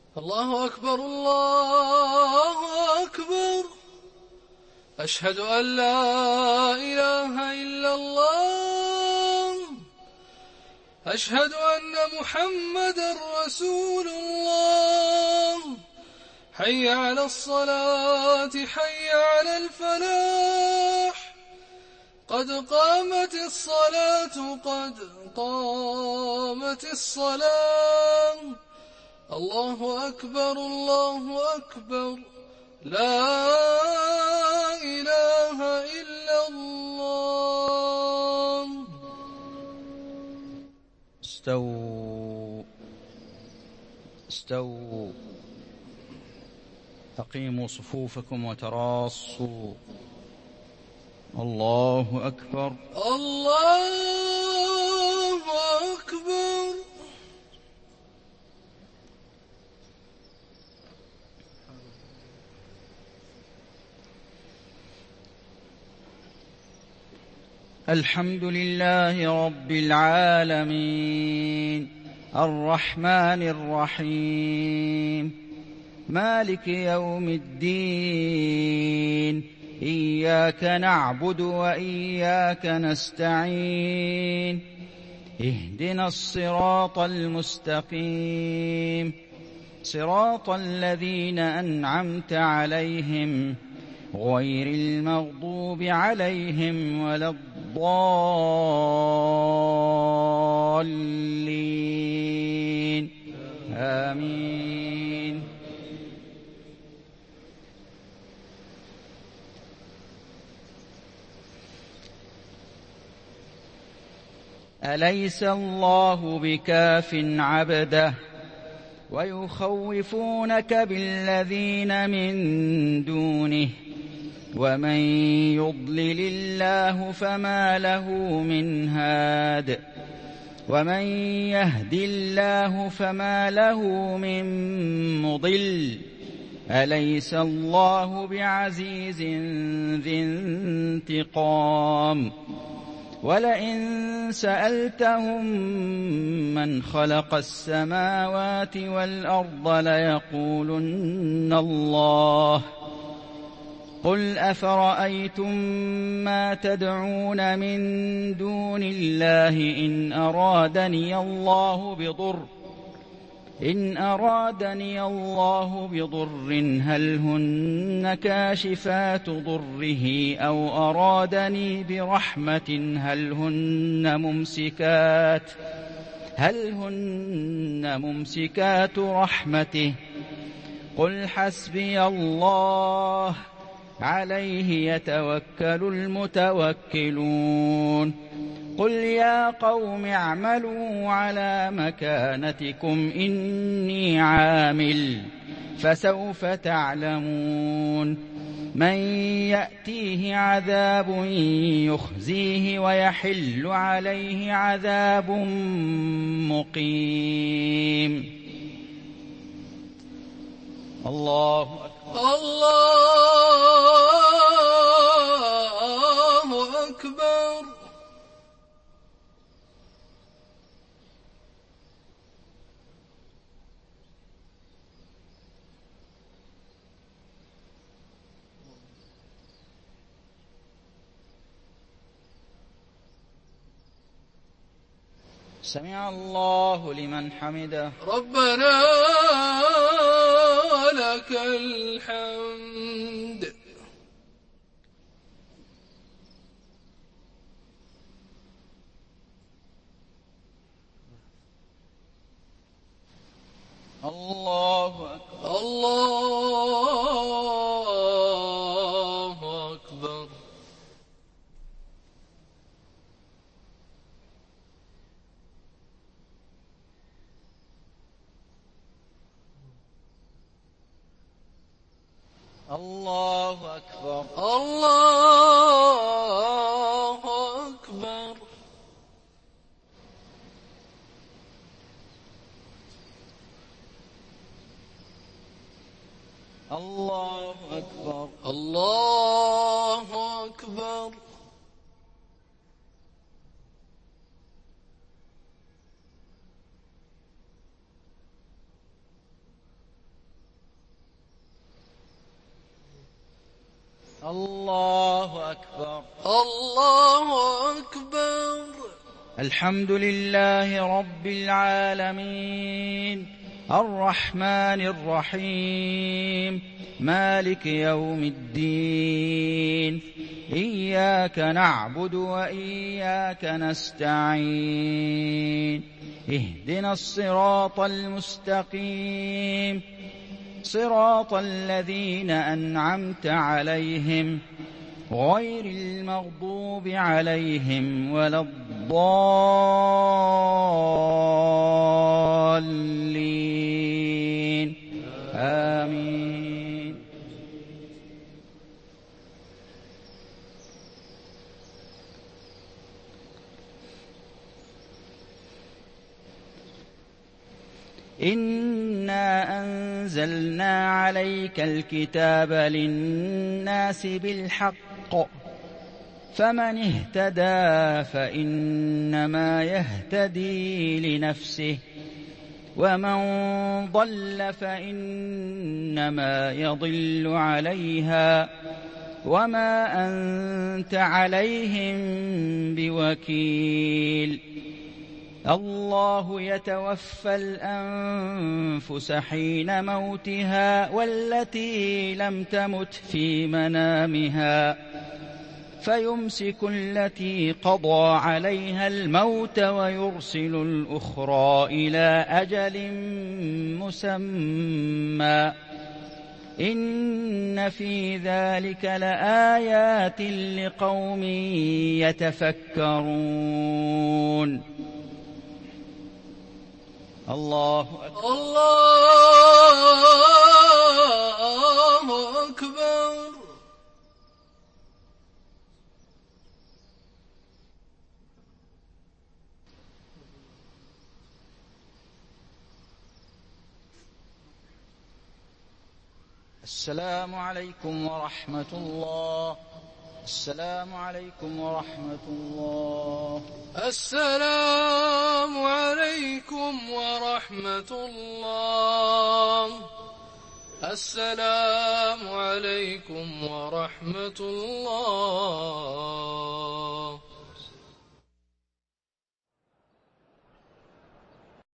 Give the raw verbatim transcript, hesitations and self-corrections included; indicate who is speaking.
Speaker 1: الله أكبر الله أكبر. أشهد أن لا إله إلا الله. أشهد أن محمدا رسول الله. حي على الصلاة حي على الفلاح. قد قامت الصلاة قد قامت الصلاة. الله أكبر الله أكبر. لا إله إلا الله.
Speaker 2: استووا استووا أقيموا صفوفكم وتراصوا. الله أكبر
Speaker 1: الله أكبر.
Speaker 2: الحمد لله رب العالمين الرحمن الرحيم مالك يوم الدين. إياك نعبد وإياك نستعين. اهدنا الصراط المستقيم صراط الذين أنعمت عليهم غير المغضوب عليهم ولا الضالين. آمين. أليس الله بكاف عبده ويخوفونك بالذين من دونه ومن يضلل الله فما له من هاد ومن يهد الله فما له من مضل. أليس الله بعزيز ذي انتقام. ولئن سألتهم من خلق السماوات والأرض ليقولن الله. قل أفرأيتم ما تدعون من دون الله إن أرادني الله بضر إن أرادني الله بضر هل هن كاشفات ضره أو أرادني برحمة هل هن ممسكات هل هن ممسكات رحمته. قل حسبي الله عليه يتوكل المتوكلون. قل يا قوم اعملوا على مكانتكم إني عامل فسوف تعلمون من يأتيه عذاب يخزيه ويحل عليه عذاب مقيم. الله أكبر
Speaker 1: الله أكبر.
Speaker 2: سمع الله لمن حمده.
Speaker 1: ربنا لك الحمد.
Speaker 2: الله أكبر
Speaker 1: الله أكبر.
Speaker 2: الله أكبر
Speaker 1: الله أكبر.
Speaker 2: الله أكبر
Speaker 1: الله أكبر.
Speaker 2: الله أكبر.
Speaker 1: الله أكبر.
Speaker 2: الحمد لله رب العالمين، الرحمن الرحيم، مالك يوم الدين، إياك نعبد وإياك نستعين، اهدنا الصراط المستقيم، صراط الذين أنعمت عليهم غير المغضوب عليهم ولا الضالين، آمين. إنا أنزلنا عليك الكتاب للناس بالحق، فمن اهتدى فإنما يهتدي لنفسه، ومن ضل فإنما يضل عليها، وما أنت عليهم بوكيل. الله يتوفى الأنفس حين موتها والتي لم تمت في منامها، فيمسك التي قضى عليها الموت ويرسل الأخرى إلى أجل مسمى، إن في ذلك لآيات لقوم يتفكرون. الله أكبر.
Speaker 1: الله أكبر.
Speaker 2: السلام عليكم ورحمة الله. السلام عليكم ورحمة الله.
Speaker 1: السلام عليكم ورحمة الله. السلام عليكم ورحمة الله.